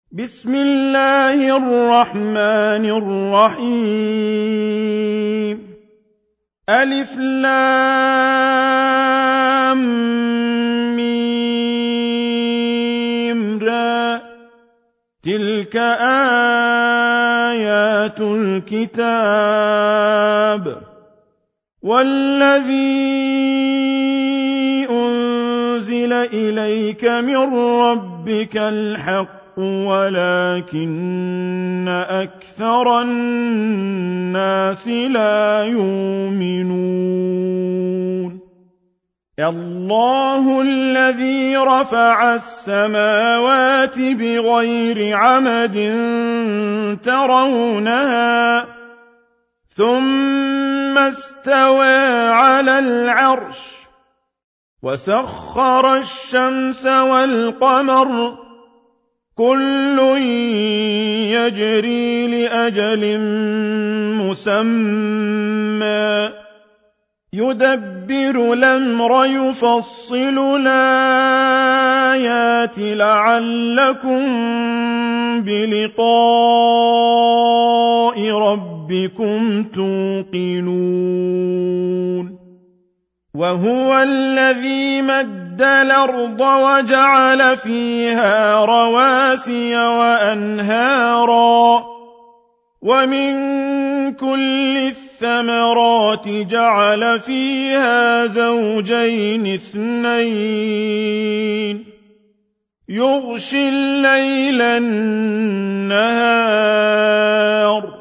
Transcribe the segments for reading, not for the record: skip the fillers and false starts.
بسم الله الرحمن الرحيم ألف لام ميم را تلك آيات الكتاب والذي أنزل إليك من ربك الحق ولكن أكثر الناس لا يؤمنون الله الذي رفع السماوات بغير عمد ترونها ثم استوى على العرش وسخر الشمس والقمر كل يجري لأجل مسمى يدبر الأمر يفصل الآيات لعلكم بلقاء ربكم توقنون وهو الذي مد الأرض وجعل فيها رواسي وأنهارا ومن كل الثمرات جعل فيها زوجين اثنين يغشي الليل النهار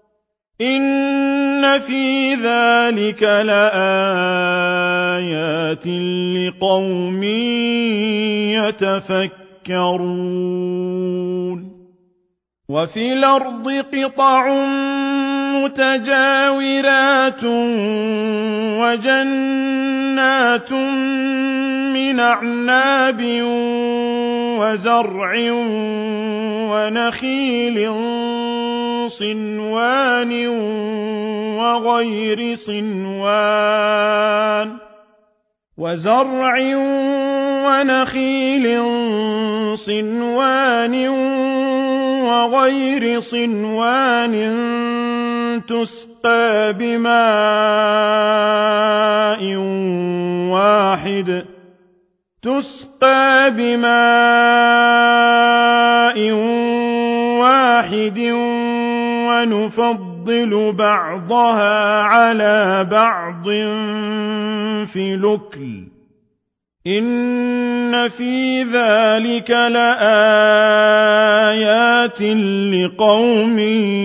إن في ذلك لآيات لقوم يتفكرون وفي الأرض قطع متجاورات وجنات من أعناب وزرع ونخيل صنوان وغير صنوان وزرع ونخيل صنوان وغير صنوان تسقى بماء واحد ونفضل بعضها على بعض في الأكل إن في ذلك لآيات لقوم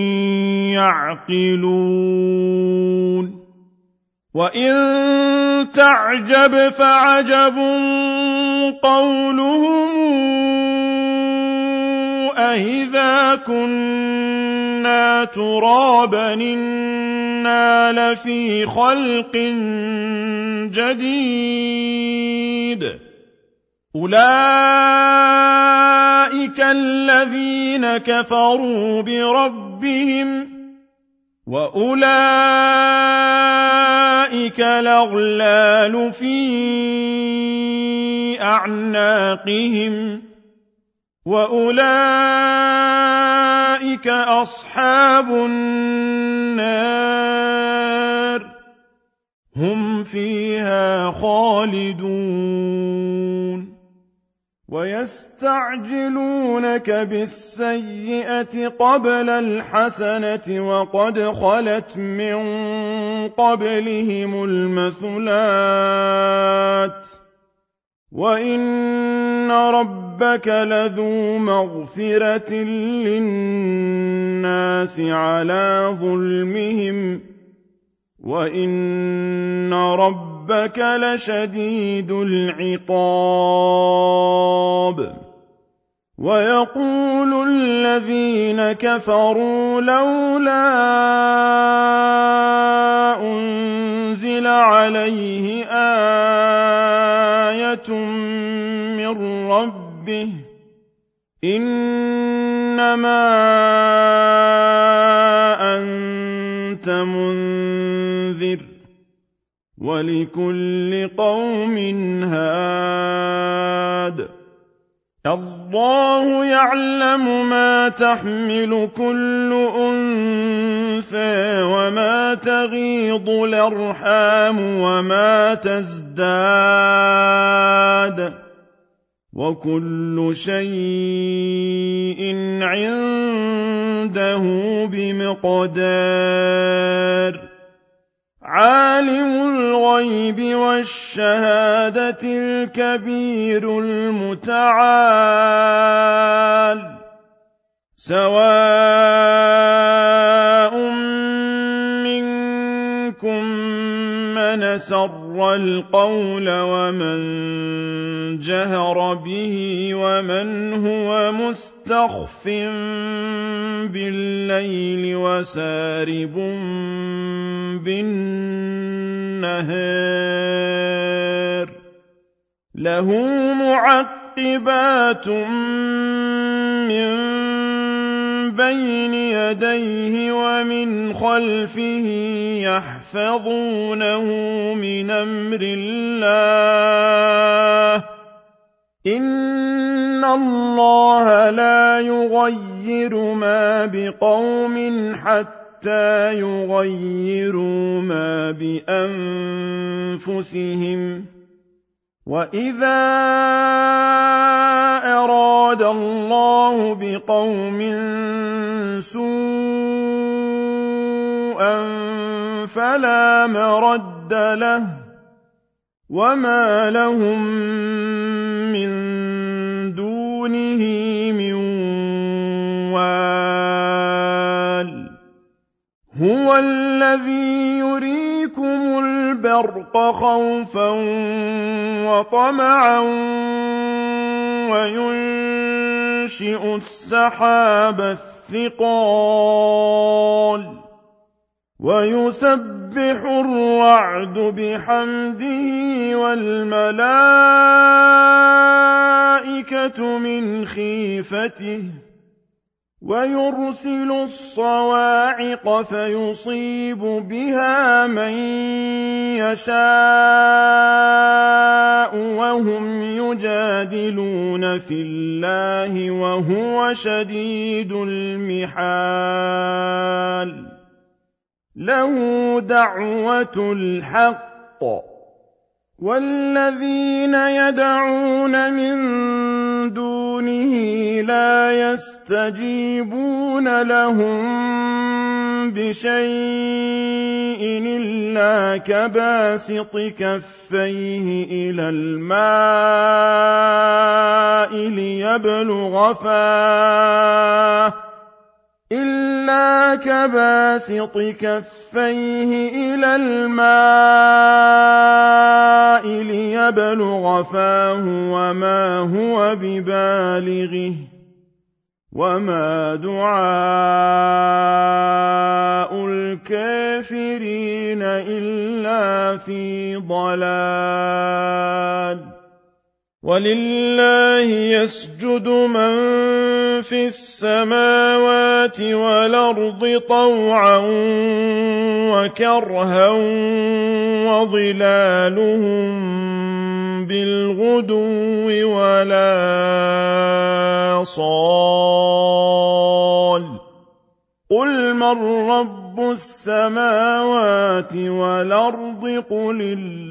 يعقلون وإن تعجب فعجب قولهم أإذا كنا ترابا إنا لفي خلق جديد أولئك الذين كفروا بربهم وأولئك الأغلال في أعناقهم وأولئك أصحاب النار هم فيها خالدون ويستعجلونك بالسيئة قبل الحسنة وقد خلت من قبلهم المثلات وإن ربك لذو مغفرة للناس على ظلمهم وإن ربك لشديد العقاب ويقول الذين كفروا لولا أنزل عليه آية من ربه إنما أنت منذر ولكل قوم هاد الله يعلم ما تحمل كل أنثى وما تغيض الأرحام وما تزداد وكل شيء عنده بمقدار عالم الغيب والشهادة الكبير المتعال سواء منكم من أسر القول ومن جهر به ومن هو مستخف بالليل وسارب بالنهار له معقبات من بين يديه ومن خلفه يحفظونه من أمر الله إن الله لا يغير ما بقوم حتى يغيروا ما بأنفسهم وإذا أراد الله بقوم سوءا فلا مرد له وما لهم من دونه من وال هو الذي يريكم البرق خوفا وطمعا وينشئ السحاب الثقال ويسبح الرعد بحمده والملائكة من خيفته ويرسل الصواعق فيصيب بها من يشاء وهم يجادلون في الله وهو شديد المحال له دعوة الحق والذين يدعون من دونه لا يستجيبون لهم بشيء إلا كباسط كفيه إلى الماء ليبلغ فاه وما هو ببالغه وما دعاء الكافرين إلا في ضلال ولله يسجد من في السماوات والأرض طوعا وكرها وظلالهم بالغدو ولا صال قل من رب السماوات والأرض قل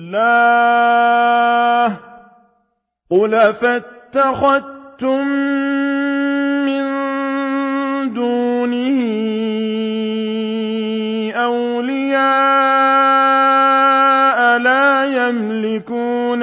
الله قل فاتخذتم من دونه أولياء لا يملكون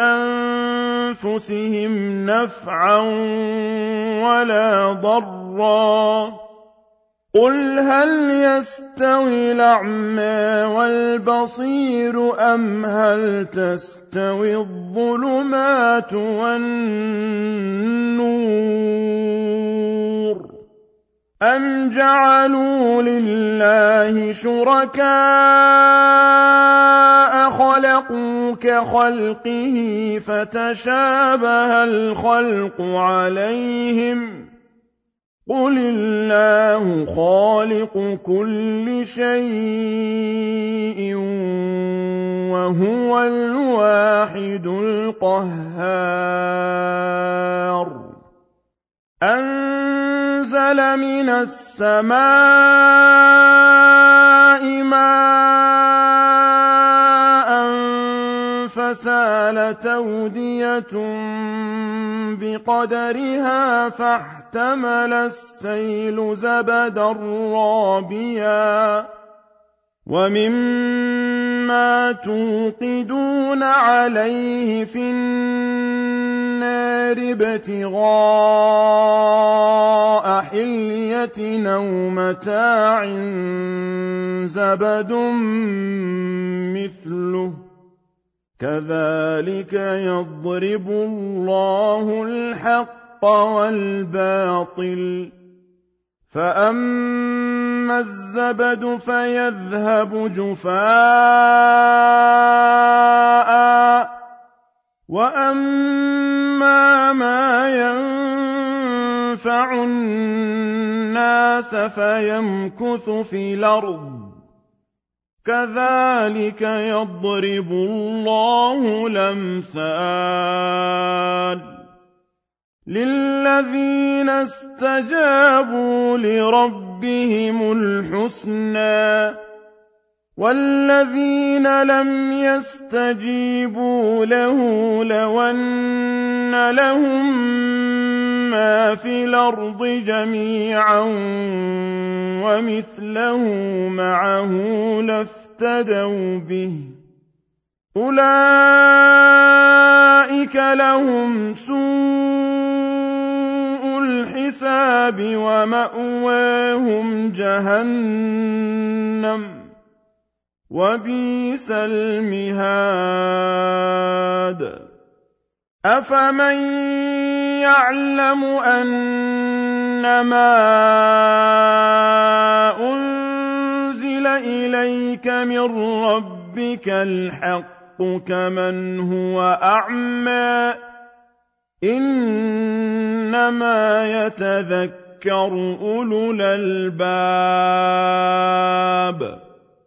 لأنفسهم نفعا ولا ضرا قل هل يستوي الأعمى والبصير أم هل تستوي الظلمات والنور أم جعلوا لله شركاء خلقوا كخلقه فتشابه الخلق عليهم قل الله خالق كل شيء وهو الواحد القهار أنزل من السماء ماء فسالت أودية بقدرها فاحتمل السيل زبدا رابيا ومما توقدون عليه في النار ابتغاء حلية أو متاع زبد مثله كذلك يضرب الله الحق والباطل فأما الزبد فيذهب جفاء وأما ما ينفع الناس فيمكث في الأرض كذلك يضرب الله الأمثال للذين استجابوا لربهم الحسنى والذين لم يستجيبوا له لو أن لهم ما في الأرض جميعا ومثله معه لافتدوا به أولئك لهم سوء الحساب ومأواهم جهنم وبئس المهاد أفمن يعلم أنما أنزل إليك من ربك الحق كمن هو أعمى إنما يتذكر أولو الألباب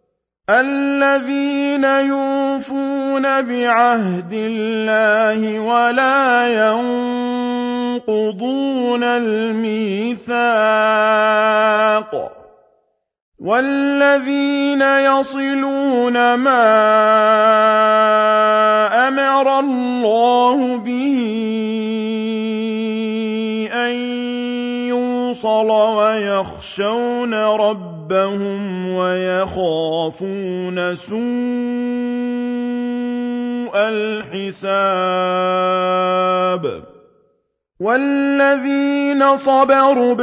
الذين يوفون بعهد الله ولا ينقضون الميثاق والذين يصلون ما أمر الله به أن يوصل ويخشون ربهم ويخافون سوء الحساب والذين صبروا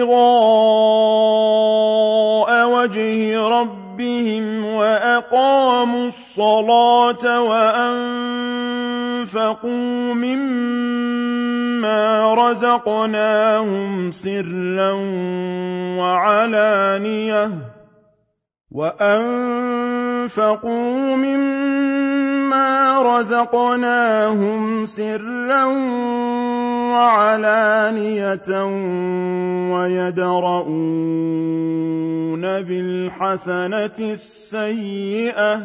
ابتغاء وجه ربهم وأقاموا الصلاة وأنفقوا مما رزقناهم سرا وعلانية ويدرؤون بالحسنة السيئة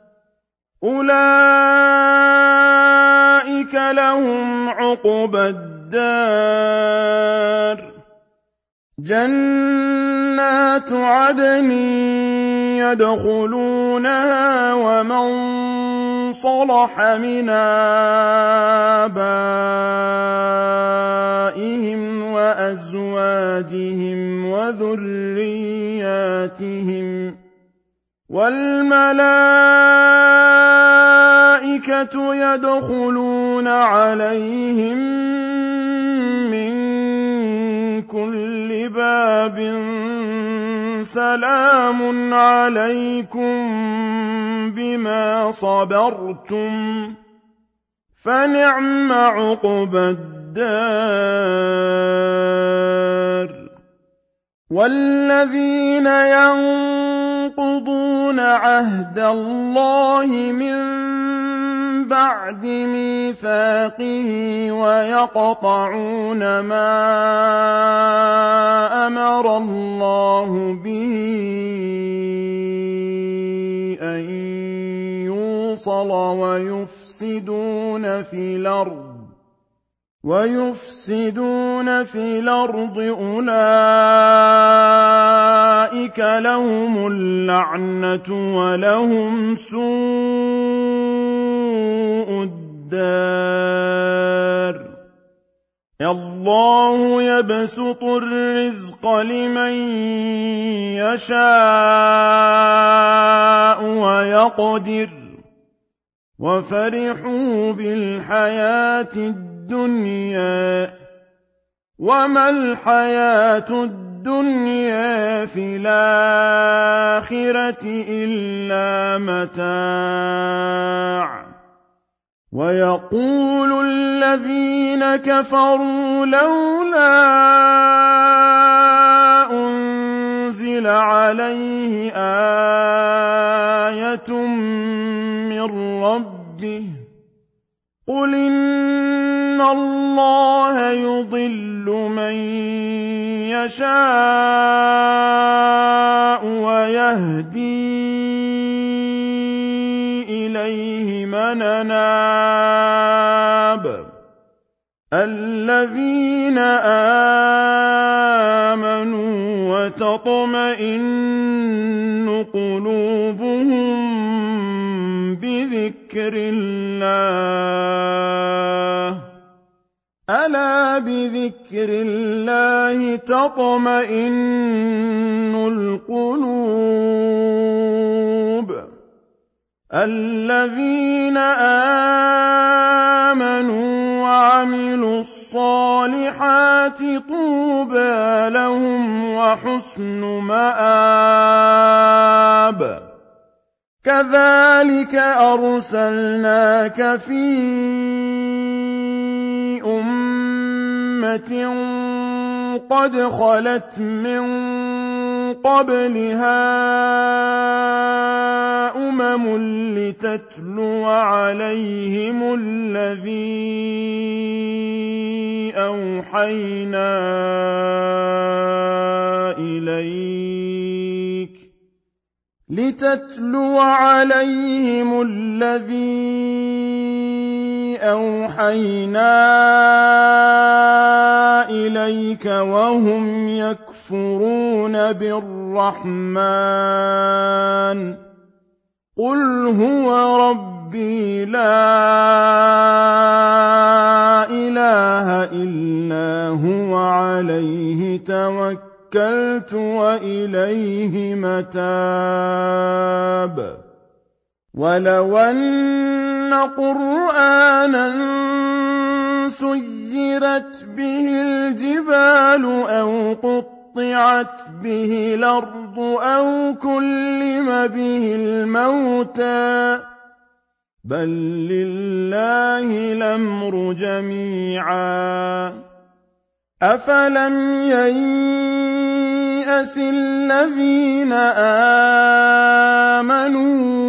أولئك لهم عقبى الدار جنات عدن يدخلونها ومن صلح من آبائهم وأزواجهم وذرياتهم والملائكة يدخلون عليهم من كل باب سلام عليكم بما صبرتم فنعم عقبى الدار والذين ينقضون عهد الله من بعد ميثاقه ويقطعون ما أمر الله به أن يوصل ويفسدون في الأرض ويفسدون في الأرض أولئك لهم اللعنة ولهم سوء الدار الله يبسط الرزق لمن يشاء ويقدر وفرحوا بالحياة الدنيا وما الحياة الدنيا في الآخرة إلا متاع ويقول الذين كفروا لولا أنزل عليه آية من ربه قل إن الله يضل من يشاء ويهدي إليه من أناب الذين آمنوا وتطمئن قلوبهم بذكر الله ألا بذكر الله تطمئن القلوب الذين آمنوا وعملوا الصالحات طوبى لهم وحسن مآب كذلك أرسلناك في أمة قد خلت من قبلها لتتلو عليهم الذي أوحينا إليك وهم يكفرون بالرحمن قل هو ربي لا إله إلا هو عليه توكلت وإليه متاب ولو أن قرآنا سيرت به الجبال أو قطعت به الأرض أو كلم به الموتى بل لله الأمر جميعا أفلم ييأس الذين آمنوا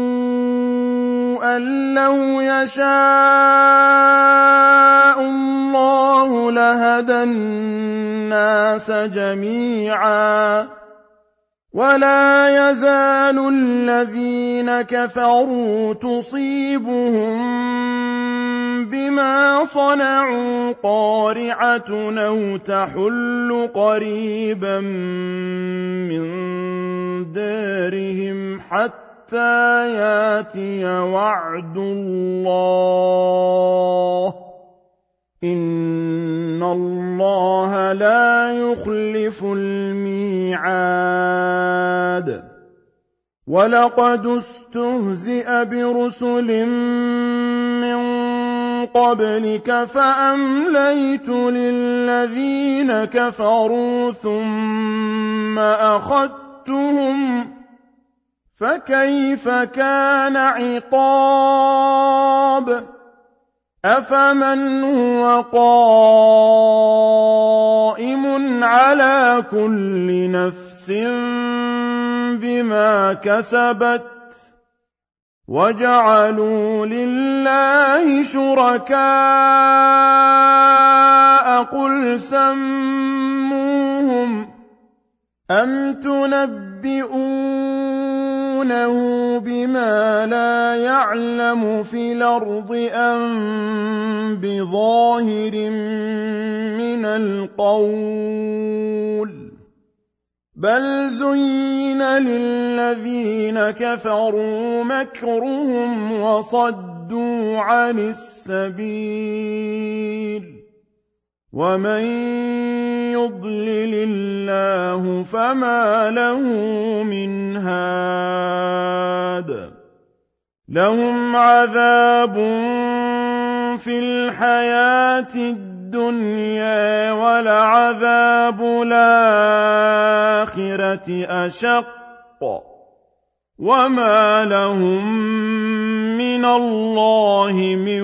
أن لو يشاء الله لهدى الناس جميعا ولا يزال الذين كفروا تصيبهم بما صنعوا قارعة أو تحل قريبا من دارهم حتى ياتي وعد الله إن الله لا يخلف الميعاد ولقد استهزئ برسل من قبلك فأمليت للذين كفروا ثم أخذتهم فكيف كان عقاب أفمن هو قائم على كل نفس بما كسبت وجعلوا لله شركاء قل سموهم أم تنبئونهم أتبصرونه بما لا يعلم في الأرض أم بظاهر من القول بل زين للذين كفروا مكرهم وصدوا عن السبيل ومن يضلل الله فما له من هاد لهم عذاب في الحياة الدنيا ولعذاب الآخرة أشق وما لهم من الله من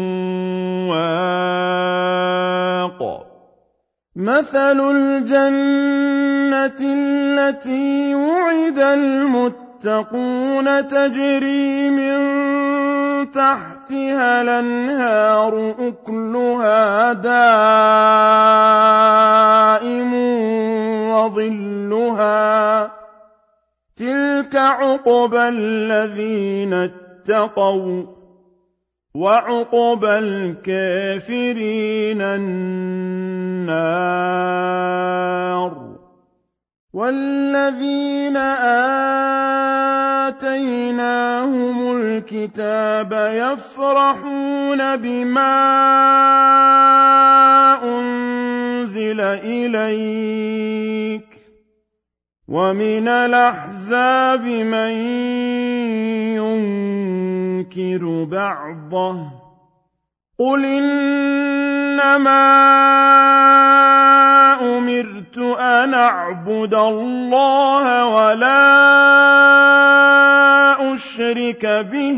واق مثل الجنة التي وعد المتقون تجري من تحتها الأنهار أكلها دائم وظلها تلك عقبى الذين اتقوا وعقبى الكافرين النار والذين آتيناهم الكتاب يفرحون بما أنزل إليك ومن الأحزاب من ينكر بعضه قل إنما أمرت أن أعبد الله ولا أشرك به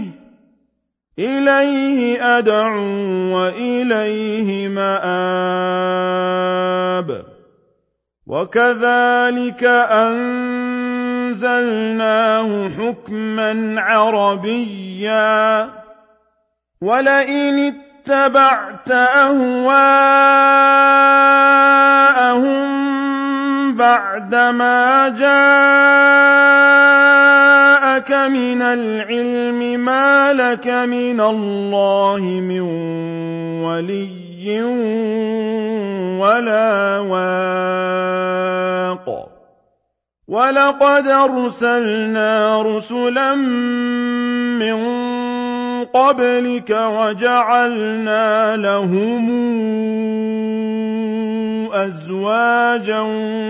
إليه أدعو وإليه مآب وكذلك أنزلناه حكما عربيا ولئن اتبعت أهواءهم بعدما جاءك من العلم ما لك من الله من ولي ولا واق ولقد أرسلنا رسلا من قبلك وجعلنا لهم أزواجا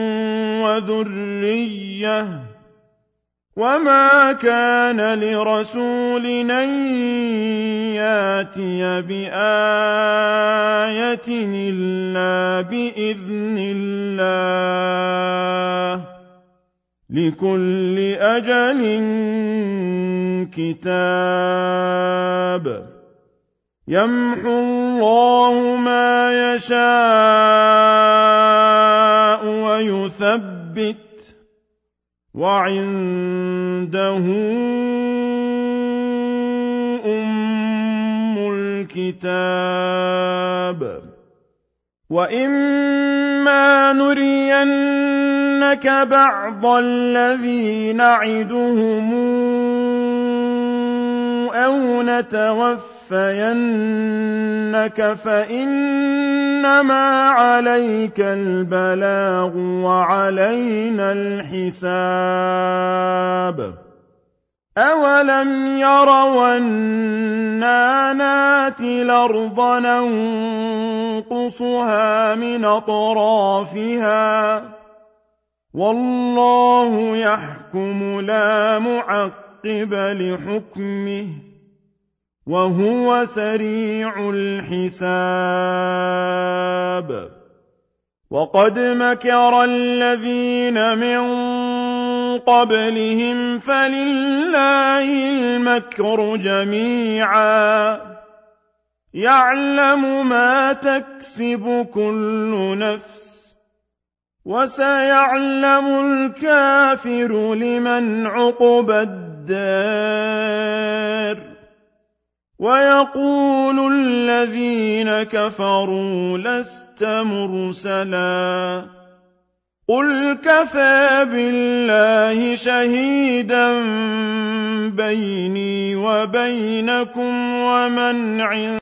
وذرية وما كان لرسول أن ياتي بآية إلا بإذن الله لكل أجل كتاب يمحو الله ما يشاء ويثبت وعنده أم الكتاب وإما نرينك بعض الذي نعدهم أو نتوفينك فإنما عليك البلاغ وعلينا الحساب أولم يروا أنا ناتي الأرض ننقصها من أطرافها والله يحكم لا معقب لحكمه وهو سريع الحساب وقد مكر الذين من قبلهم فلله المكر جميعا يعلم ما تكسب كل نفس وسيعلم الكافر لمن عقبى الدار ويقول الذين كفروا لست مرسلا قُلْ كَفَىٰ بِاللَّهِ شَهِيدًا بَيْنِي وَبَيْنَكُمْ وَمَنْ عِندَهُ